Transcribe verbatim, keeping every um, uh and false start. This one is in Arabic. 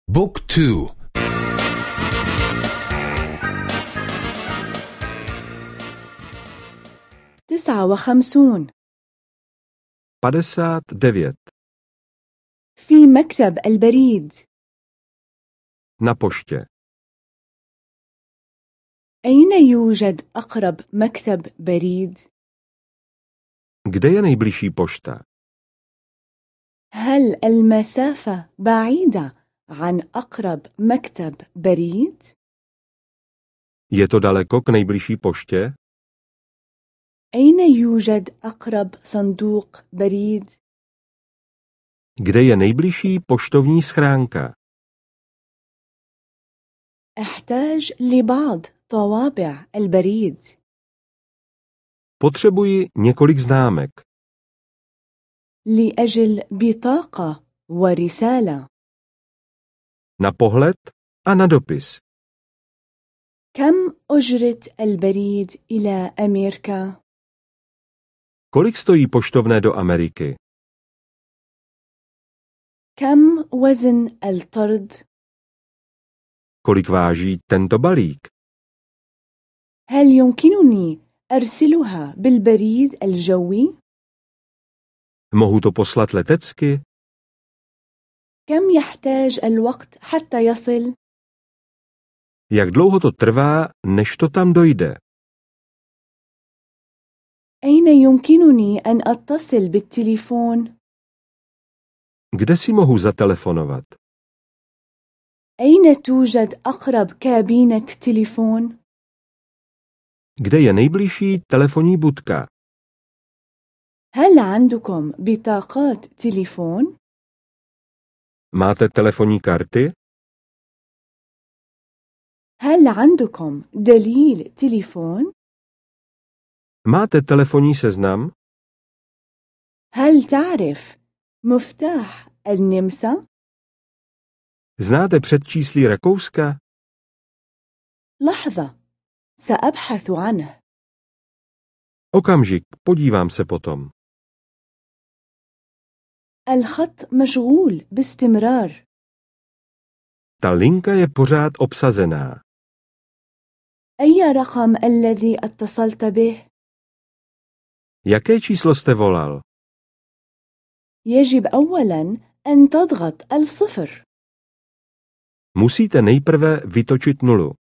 بوك تو. تسعة وخمسون. padesát devět. في مكتب البريد. Na poště. أين يوجد أقرب مكتب بريد؟ Kde je nejbližší pošta? هل المسافة بعيدة عن أقرب مكتب بريد؟ Je to daleko k nejbližší poště? أين يوجد أقرب صندوق بريد؟ Kde je nejbližší poštovní schránka? أحتاج لبعض طوابع البريد. Potřebuji několik známek. لأجل بطاقة ورسالة. Na pohled a na dopis. كم أجرة البريد إلى أمريكا؟ Kolik stojí poštovné do Ameriky? كم وزن الطرد؟ Kolik váží tento balík? هل يمكنني أرسلها بالبريد الجوي؟ Mohu to poslat letecky? كم يحتاج الوقت حتى يصل؟ Jak dlouho to trvá, než to tam dojde? أين يمكنني أن أتصل بالتليفون؟ Kde si mohu zatelefonovat? أين توجد أقرب كابينة تليفون؟ Kde je nejbližší telefonní budka? هل عندكم بطاقات تليفون؟ Máte telefonní karty? هل عندكم دليل تليفون؟ Máte telefonní seznam? هل تعرف مفتاح النمسا؟ Znáte předčíslí Rakouska? لحظة، سأبحث عنه. Okamžik, podívám se potom. الخط مشغول باستمرار. Ta linka je pořád obsazená. أي رقم الذي اتصلت به؟ Jaké číslo jste volal? يجب أولاً أن تضغط الصفر. Musíte nejprve vytočit nulu.